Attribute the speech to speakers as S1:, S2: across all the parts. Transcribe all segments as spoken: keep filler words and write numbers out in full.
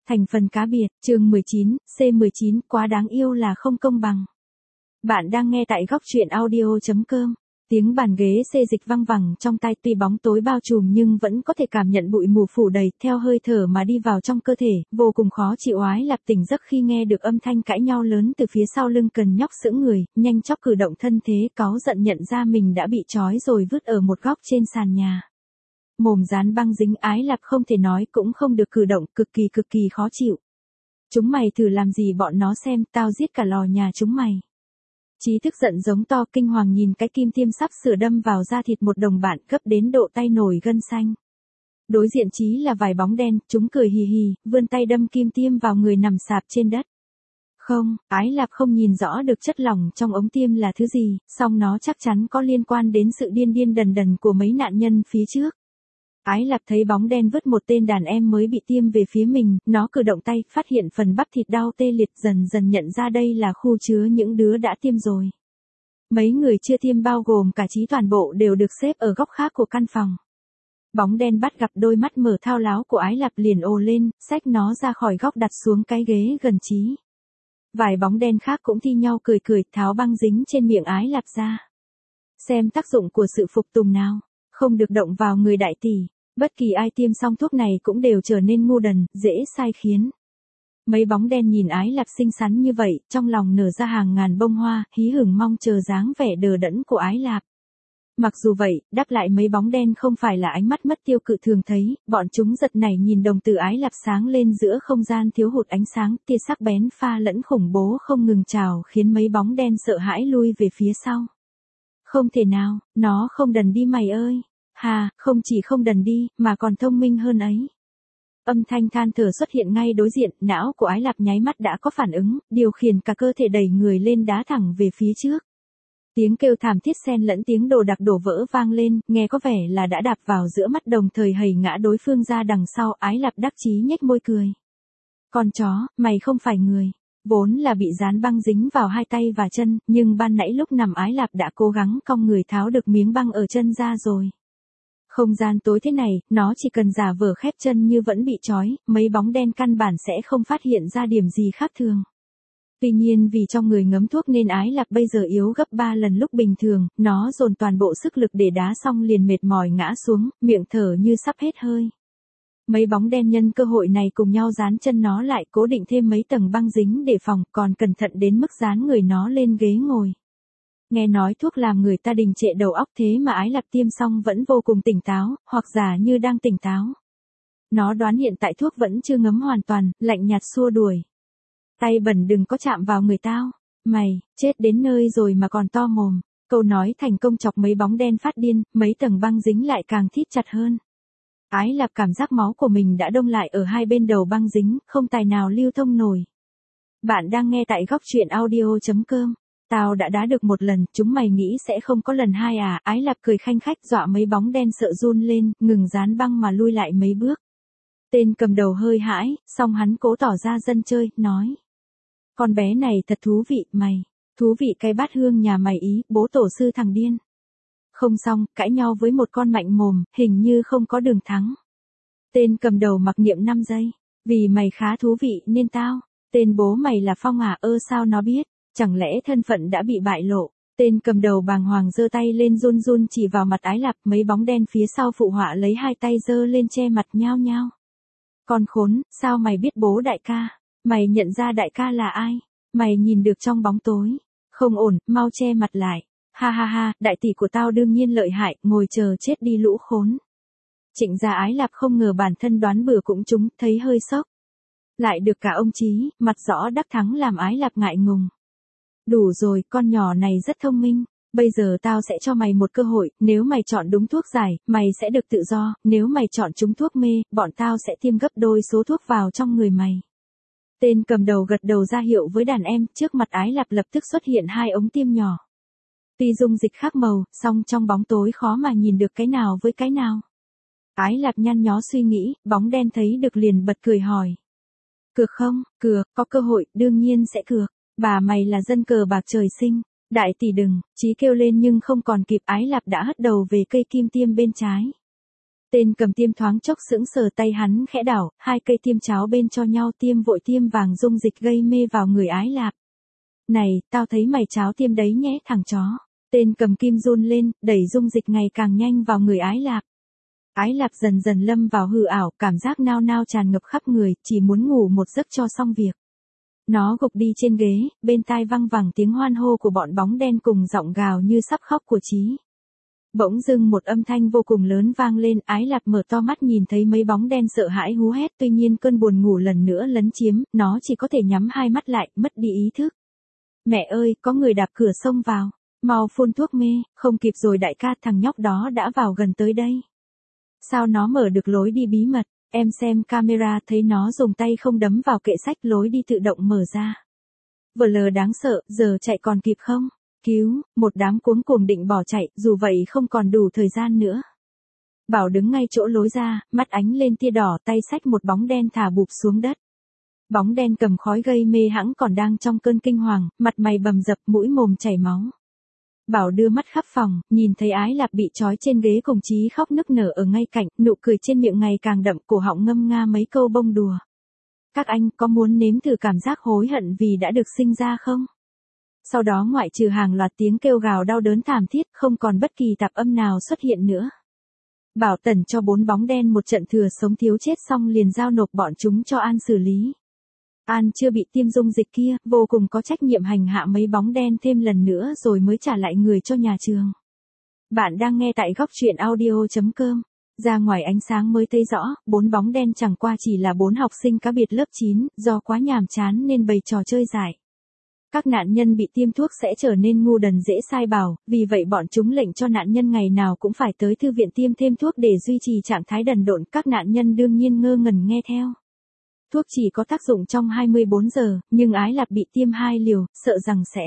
S1: Thành phần cá biệt, chương mười chín, C mười chín, quá đáng yêu là không công bằng. Bạn đang nghe tại góc truyện audio chấm com. Tiếng bàn ghế xê dịch văng vẳng trong tai, tuy bóng tối bao trùm nhưng vẫn có thể cảm nhận bụi mù phủ đầy, theo hơi thở mà đi vào trong cơ thể, vô cùng khó chịu. Ái Lạp tỉnh giấc khi nghe được âm thanh cãi nhau lớn từ phía sau lưng, cần nhóc sững người, nhanh chóng cử động thân thế, cáu giận nhận ra mình đã bị trói rồi vứt ở một góc trên sàn nhà. Mồm dán băng dính, Ái Lạp không thể nói cũng không được cử động, cực kỳ cực kỳ khó chịu. Chúng mày thử làm gì bọn nó xem, tao giết cả lò nhà chúng mày. Chí tức giận giống to, kinh hoàng nhìn cái kim tiêm sắp sửa đâm vào da thịt một đồng bạn, gấp đến độ tay nổi gân xanh. Đối diện Chí là vài bóng đen, chúng cười hì hì, vươn tay đâm kim tiêm vào người nằm sạp trên đất. Không, Ái Lạp không nhìn rõ được chất lỏng trong ống tiêm là thứ gì, song nó chắc chắn có liên quan đến sự điên điên đần đần của mấy nạn nhân phía trước. Ái Lạp thấy bóng đen vứt một tên đàn em mới bị tiêm về phía mình, nó cử động tay, phát hiện phần bắp thịt đau tê liệt, dần dần nhận ra đây là khu chứa những đứa đã tiêm rồi. Mấy người chưa tiêm bao gồm cả Chí toàn bộ đều được xếp ở góc khác của căn phòng. Bóng đen bắt gặp đôi mắt mở thao láo của Ái Lạp liền ồ lên, xách nó ra khỏi góc đặt xuống cái ghế gần Chí. Vài bóng đen khác cũng thi nhau cười cười, tháo băng dính trên miệng Ái Lạp ra. Xem tác dụng của sự phục tùng nào, không được động vào người đại tỷ. Bất kỳ ai tiêm xong thuốc này cũng đều trở nên ngu đần, dễ sai khiến. Mấy bóng đen nhìn Ái Lạp xinh xắn như vậy, trong lòng nở ra hàng ngàn bông hoa, hí hửng mong chờ dáng vẻ đờ đẫn của Ái Lạp. Mặc dù vậy, đáp lại mấy bóng đen không phải là ánh mắt mất tiêu cự thường thấy, bọn chúng giật nảy nhìn đồng tử Ái Lạp sáng lên giữa không gian thiếu hụt ánh sáng, tia sắc bén pha lẫn khủng bố không ngừng trào khiến mấy bóng đen sợ hãi lui về phía sau. Không thể nào, nó không đần đi mày ơi. Hà, không chỉ không đần đi, mà còn thông minh hơn ấy. Âm thanh than thở xuất hiện ngay đối diện, não của Ái Lạp nháy mắt đã có phản ứng, điều khiển cả cơ thể đẩy người lên đá thẳng về phía trước. Tiếng kêu thảm thiết xen lẫn tiếng đồ đạc đổ vỡ vang lên, nghe có vẻ là đã đạp vào giữa mắt, đồng thời hầy ngã đối phương ra đằng sau. Ái Lạp đắc chí nhếch môi cười. Con chó, mày không phải người. Vốn là bị dán băng dính vào hai tay và chân, nhưng ban nãy lúc nằm Ái Lạp đã cố gắng cong người tháo được miếng băng ở chân ra rồi. Không gian tối thế này, nó chỉ cần giả vờ khép chân như vẫn bị trói, mấy bóng đen căn bản sẽ không phát hiện ra điểm gì khác thường. Tuy nhiên vì trong người ngấm thuốc nên Ái Lạp bây giờ yếu gấp ba lần lúc bình thường, nó dồn toàn bộ sức lực để đá xong liền mệt mỏi ngã xuống, miệng thở như sắp hết hơi. Mấy bóng đen nhân cơ hội này cùng nhau dán chân nó lại, cố định thêm mấy tầng băng dính để phòng, còn cẩn thận đến mức dán người nó lên ghế ngồi. Nghe nói thuốc làm người ta đình trệ đầu óc, thế mà Ái Lạp tiêm xong vẫn vô cùng tỉnh táo, hoặc giả như đang tỉnh táo. Nó đoán hiện tại thuốc vẫn chưa ngấm hoàn toàn, lạnh nhạt xua đuổi. Tay bẩn đừng có chạm vào người tao. Mày, chết đến nơi rồi mà còn to mồm. Câu nói thành công chọc mấy bóng đen phát điên, mấy tầng băng dính lại càng thít chặt hơn. Ái Lạp cảm giác máu của mình đã đông lại ở hai bên đầu băng dính, không tài nào lưu thông nổi. Bạn đang nghe tại góc truyện audio chấm com. Tao đã đá được một lần, chúng mày nghĩ sẽ không có lần hai à? Ái Lạp cười khanh khách, dọa mấy bóng đen sợ run lên, ngừng dán băng mà lui lại mấy bước. Tên cầm đầu hơi hãi, song hắn cố tỏ ra dân chơi, nói. Con bé này thật thú vị, mày. Thú vị cái bát hương nhà mày ý, bố tổ sư thằng điên. Không xong, cãi nhau với một con mạnh mồm, hình như không có đường thắng. Tên cầm đầu mặc niệm năm giây. Vì mày khá thú vị nên tao. Tên bố mày là Phong à? Ơ sao nó biết? Chẳng lẽ thân phận đã bị bại lộ? Tên cầm đầu bàng hoàng giơ tay lên run run chỉ vào mặt Ái Lạp, mấy bóng đen phía sau phụ họa lấy hai tay giơ lên che mặt nhao nhao. Con khốn, sao mày biết bố đại ca? Mày nhận ra đại ca là ai? Mày nhìn được trong bóng tối. Không ổn, mau che mặt lại. Ha ha ha, đại tỷ của tao đương nhiên lợi hại, ngồi chờ chết đi lũ khốn. Trịnh gia Ái Lạp không ngờ bản thân đoán bừa cũng trúng, thấy hơi sốc. Lại được cả ông Chí, mặt rõ đắc thắng làm Ái Lạp ngại ngùng. Đủ rồi, con nhỏ này rất thông minh. Bây giờ tao sẽ cho mày một cơ hội, nếu mày chọn đúng thuốc giải, mày sẽ được tự do, nếu mày chọn trúng thuốc mê, bọn tao sẽ tiêm gấp đôi số thuốc vào trong người mày. Tên cầm đầu gật đầu ra hiệu với đàn em, trước mặt Ái Lạp lập tức xuất hiện hai ống tiêm nhỏ. Tuy dung dịch khác màu, song trong bóng tối khó mà nhìn được cái nào với cái nào. Ái Lạp nhăn nhó suy nghĩ, bóng đen thấy được liền bật cười hỏi. Cược không? Cược, có cơ hội, đương nhiên sẽ cược. Bà mày là dân cờ bạc trời sinh. Đại tỷ đừng, Chí kêu lên nhưng không còn kịp, Ái Lạp đã hất đầu về cây kim tiêm bên trái. Tên cầm tiêm thoáng chốc sững sờ, tay hắn khẽ đảo, hai cây tiêm cháo bên cho nhau tiêm vội tiêm vàng dung dịch gây mê vào người Ái Lạp. Này, tao thấy mày cháo tiêm đấy nhé thằng chó. Tên cầm kim run lên, đẩy dung dịch ngày càng nhanh vào người Ái Lạp. Ái Lạp dần dần lâm vào hư ảo, cảm giác nao nao tràn ngập khắp người, chỉ muốn ngủ một giấc cho xong việc. Nó gục đi trên ghế, bên tai văng vẳng tiếng hoan hô của bọn bóng đen cùng giọng gào như sắp khóc của Chí. Bỗng dưng một âm thanh vô cùng lớn vang lên, Ái Lạp mở to mắt nhìn thấy mấy bóng đen sợ hãi hú hét, tuy nhiên cơn buồn ngủ lần nữa lấn chiếm, nó chỉ có thể nhắm hai mắt lại, mất đi ý thức. Mẹ ơi, có người đạp cửa xông vào, mau phun thuốc mê, không kịp rồi đại ca, thằng nhóc đó đã vào gần tới đây. Sao nó mở được lối đi bí mật, em xem camera thấy nó dùng tay không đấm vào kệ sách, lối đi tự động mở ra. Vờ lờ đáng sợ, giờ chạy còn kịp không? Cứu, một đám cuống cuồng định bỏ chạy, dù vậy không còn đủ thời gian nữa. Bảo đứng ngay chỗ lối ra, mắt ánh lên tia đỏ, tay xách một bóng đen thả bụp xuống đất. Bóng đen cầm khói gây mê hãng còn đang trong cơn kinh hoàng, mặt mày bầm dập, mũi mồm chảy máu. Bảo đưa mắt khắp phòng, nhìn thấy Ái Lạp bị trói trên ghế cùng Chí khóc nức nở ở ngay cạnh, nụ cười trên miệng ngày càng đậm, cổ họng ngâm nga mấy câu bông đùa. Các anh có muốn nếm thử cảm giác hối hận vì đã được sinh ra không? Sau đó ngoại trừ hàng loạt tiếng kêu gào đau đớn thảm thiết, không còn bất kỳ tạp âm nào xuất hiện nữa. Bảo tẩn cho bốn bóng đen một trận thừa sống thiếu chết xong liền giao nộp bọn chúng cho An xử lý. An chưa bị tiêm dung dịch kia, vô cùng có trách nhiệm hành hạ mấy bóng đen thêm lần nữa rồi mới trả lại người cho nhà trường. Bạn đang nghe tại góc truyện audio chấm com. Ra ngoài ánh sáng mới thấy rõ, bốn bóng đen chẳng qua chỉ là bốn học sinh cá biệt lớp chín, do quá nhàm chán nên bày trò chơi giải. Các nạn nhân bị tiêm thuốc sẽ trở nên ngu đần dễ sai bảo, vì vậy bọn chúng lệnh cho nạn nhân ngày nào cũng phải tới thư viện tiêm thêm thuốc để duy trì trạng thái đần độn. Các nạn nhân đương nhiên ngơ ngẩn nghe theo. Thuốc chỉ có tác dụng trong hai mươi bốn giờ, nhưng Ái Lạp bị tiêm hai liều, sợ rằng sẽ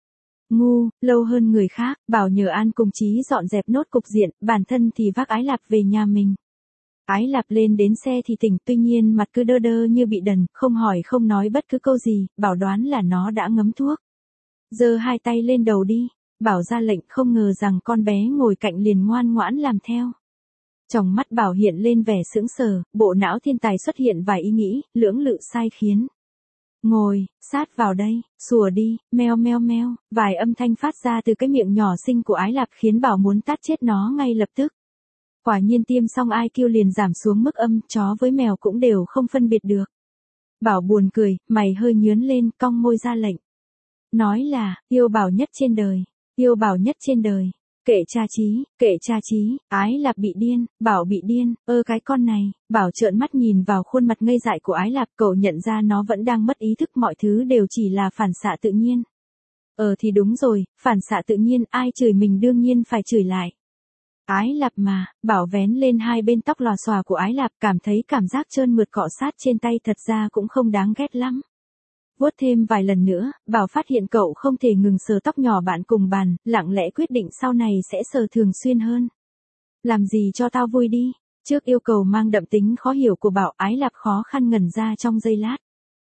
S1: ngu, lâu hơn người khác. Bảo nhờ An cùng Chí dọn dẹp nốt cục diện, bản thân thì vác Ái Lạp về nhà mình. Ái Lạp lên đến xe thì tỉnh, tuy nhiên mặt cứ đơ đơ như bị đần, không hỏi không nói bất cứ câu gì, Bảo đoán là nó đã ngấm thuốc. Giơ hai tay lên đầu đi, Bảo ra lệnh, không ngờ rằng con bé ngồi cạnh liền ngoan ngoãn làm theo. Trong mắt Bảo hiện lên vẻ sững sờ, bộ não thiên tài xuất hiện vài ý nghĩ, lưỡng lự sai khiến. Ngồi, sát vào đây, sủa đi, meo meo meo, vài âm thanh phát ra từ cái miệng nhỏ xinh của Ái Lạp khiến Bảo muốn tát chết nó ngay lập tức. Quả nhiên tiêm xong i kiu liền giảm xuống mức âm, chó với mèo cũng đều không phân biệt được. Bảo buồn cười, mày hơi nhướn lên, cong môi ra lệnh. Nói là, yêu Bảo nhất trên đời, yêu Bảo nhất trên đời. Kệ cha Chí, kệ cha Chí, Ái Lạp bị điên, Bảo bị điên, ơ cái con này. Bảo trợn mắt nhìn vào khuôn mặt ngây dại của Ái Lạp, cậu nhận ra nó vẫn đang mất ý thức, mọi thứ đều chỉ là phản xạ tự nhiên. Ờ thì đúng rồi, phản xạ tự nhiên, ai chửi mình đương nhiên phải chửi lại. Ái Lạp mà, Bảo vén lên hai bên tóc lòa xòa của Ái Lạp, cảm thấy cảm giác trơn mượt cọ sát trên tay thật ra cũng không đáng ghét lắm. Vuốt thêm vài lần nữa, Bảo phát hiện cậu không thể ngừng sờ tóc nhỏ bạn cùng bàn, lặng lẽ quyết định sau này sẽ sờ thường xuyên hơn. Làm gì cho tao vui đi. Trước yêu cầu mang đậm tính khó hiểu của Bảo, Ái Lạp khó khăn ngẩn ra trong giây lát.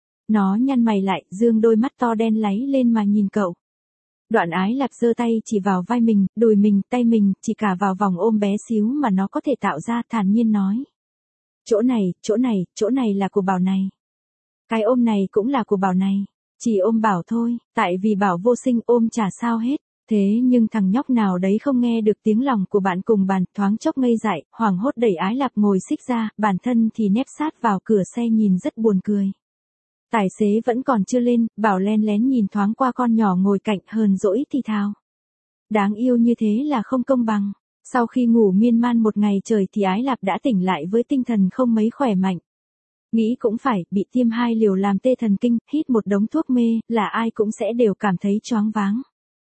S1: Nó nhăn mày lại, dương đôi mắt to đen láy lên mà nhìn cậu. Đoạn Ái Lạp giơ tay chỉ vào vai mình, đùi mình, tay mình, chỉ cả vào vòng ôm bé xíu mà nó có thể tạo ra, thản nhiên nói. Chỗ này, chỗ này, chỗ này là của Bảo này. Cái ôm này cũng là của Bảo này. Chỉ ôm Bảo thôi, tại vì Bảo vô sinh ôm chả sao hết. Thế nhưng thằng nhóc nào đấy không nghe được tiếng lòng của bạn cùng bàn, thoáng chốc ngây dại, hoảng hốt đẩy Ái Lạp ngồi xích ra, bản thân thì nép sát vào cửa xe nhìn rất buồn cười. Tài xế vẫn còn chưa lên, Bảo len lén nhìn thoáng qua con nhỏ ngồi cạnh, hờn dỗi thì thào. Đáng yêu như thế là không công bằng. Sau khi ngủ miên man một ngày trời thì Ái Lạp đã tỉnh lại với tinh thần không mấy khỏe mạnh. Nghĩ cũng phải, bị tiêm hai liều làm tê thần kinh, hít một đống thuốc mê, là ai cũng sẽ đều cảm thấy choáng váng.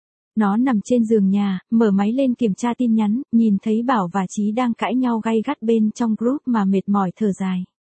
S1: Nó nằm trên giường nhà, mở máy lên kiểm tra tin nhắn, nhìn thấy Bảo và Chí đang cãi nhau gay gắt bên trong group mà mệt mỏi thở dài.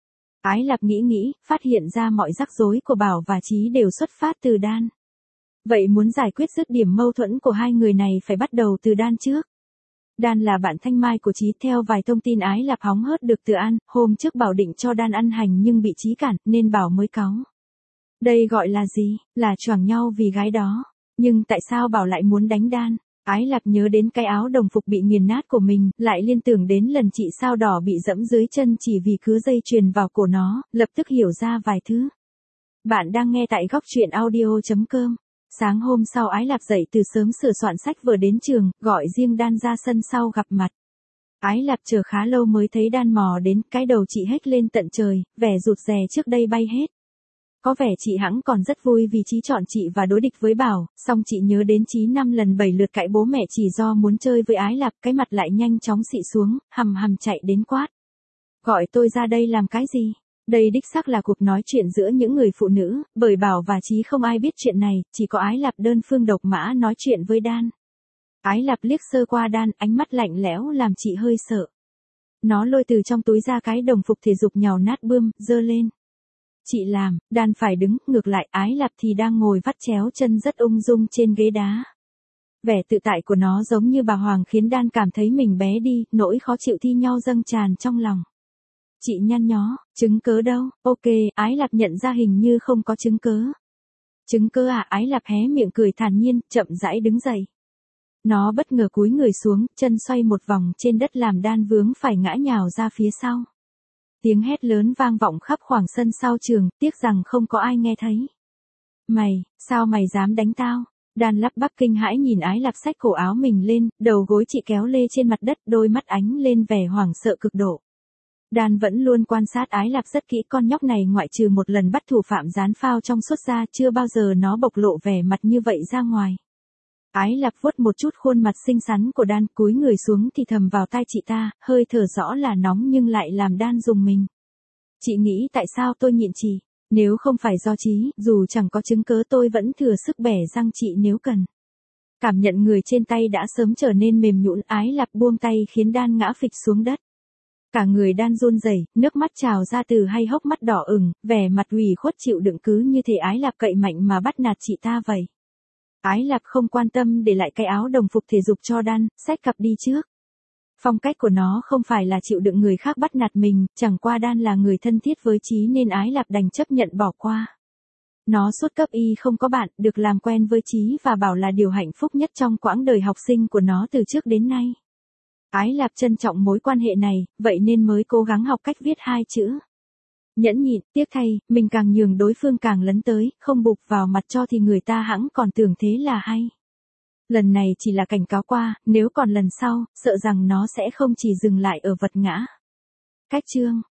S1: Ái Lạp nghĩ nghĩ, phát hiện ra mọi rắc rối của Bảo và Chí đều xuất phát từ Đan. Vậy muốn giải quyết dứt điểm mâu thuẫn của hai người này phải bắt đầu từ Đan trước. Đan là bạn thanh mai của Chí, theo vài thông tin Ái Lạp hóng hớt được từ An, hôm trước Bảo định cho Đan ăn hành nhưng bị Chí cản, nên Bảo mới cáu. Đây gọi là gì? Là choảng nhau vì gái đó. Nhưng tại sao Bảo lại muốn đánh Đan? Ái Lạc nhớ đến cái áo đồng phục bị nghiền nát của mình, lại liên tưởng đến lần chị sao đỏ bị dẫm dưới chân chỉ vì cứ dây chuyền vào cổ nó, lập tức hiểu ra vài thứ. Bạn đang nghe tại góc truyện audio.com. Sáng hôm sau Ái Lạc dậy từ sớm sửa soạn sách vừa đến trường, gọi riêng Đan ra sân sau gặp mặt. Ái Lạc chờ khá lâu mới thấy Đan mò đến, cái đầu chị hếch lên tận trời, vẻ rụt rè trước đây bay hết. Có vẻ chị hẵng còn rất vui vì Chí chọn chị và đối địch với Bảo, song chị nhớ đến Chí năm lần bảy lượt cãi bố mẹ chỉ do muốn chơi với Ái Lạc, cái mặt lại nhanh chóng xị xuống, hầm hầm chạy đến quát. Gọi tôi ra đây làm cái gì? Đây đích xác là cuộc nói chuyện giữa những người phụ nữ, bởi Bảo và Chí không ai biết chuyện này, chỉ có Ái Lạc đơn phương độc mã nói chuyện với Đan. Ái Lạc liếc sơ qua Đan, ánh mắt lạnh lẽo làm chị hơi sợ. Nó lôi từ trong túi ra cái đồng phục thể dục nhàu nát bươm, giơ lên. Chị làm, Đan phải đứng, ngược lại Ái Lạc thì đang ngồi vắt chéo chân rất ung dung trên ghế đá. Vẻ tự tại của nó giống như bà Hoàng khiến Đan cảm thấy mình bé đi, nỗi khó chịu thi nhau dâng tràn trong lòng. Chị nhăn nhó, chứng cớ đâu? Ok, Ái Lạc nhận ra hình như không có chứng cớ. Chứng cớ à? Ái Lạc hé miệng cười thản nhiên, chậm rãi đứng dậy. Nó bất ngờ cúi người xuống, chân xoay một vòng trên đất làm Đan vướng phải ngã nhào ra phía sau. Tiếng hét lớn vang vọng khắp khoảng sân sau trường, tiếc rằng không có ai nghe thấy. Mày, sao mày dám đánh tao? Đan lắp bắp kinh hãi nhìn Ái Lạc xách cổ áo mình lên, đầu gối chị kéo lê trên mặt đất, đôi mắt ánh lên vẻ hoảng sợ cực độ. Đan vẫn luôn quan sát Ái Lạc rất kỹ, con nhóc này ngoại trừ một lần bắt thủ phạm dán phao trong suốt ra, chưa bao giờ nó bộc lộ vẻ mặt như vậy ra ngoài. Ái Lạc vuốt một chút khuôn mặt xinh xắn của Đan, cúi người xuống thì thầm vào tai chị ta, hơi thở rõ là nóng nhưng lại làm Đan rùng mình. Chị nghĩ tại sao tôi nhịn chị? Nếu không phải do Chí, dù chẳng có chứng cớ tôi vẫn thừa sức bẻ răng chị nếu cần. Cảm nhận người trên tay đã sớm trở nên mềm nhũn, Ái Lạc buông tay khiến Đan ngã phịch xuống đất. Cả người Đan run rẩy, nước mắt trào ra từ hai hốc mắt đỏ ửng, vẻ mặt ủy khuất chịu đựng cứ như thể Ái Lạc cậy mạnh mà bắt nạt chị ta vậy. Ái Lạc không quan tâm để lại cái áo đồng phục thể dục cho Đan, xách cặp đi trước. Phong cách của nó không phải là chịu đựng người khác bắt nạt mình, chẳng qua Đan là người thân thiết với Chí nên Ái Lạc đành chấp nhận bỏ qua. Nó suốt cấp y không có bạn, được làm quen với Chí và Bảo là điều hạnh phúc nhất trong quãng đời học sinh của nó từ trước đến nay. Ái Lạc trân trọng mối quan hệ này, vậy nên mới cố gắng học cách viết hai chữ. Nhẫn nhịn, tiếc thay, mình càng nhường đối phương càng lấn tới, không bụp vào mặt cho thì người ta hẵng còn tưởng thế là hay. Lần này chỉ là cảnh cáo qua, nếu còn lần sau, sợ rằng nó sẽ không chỉ dừng lại ở vật ngã. Cách chương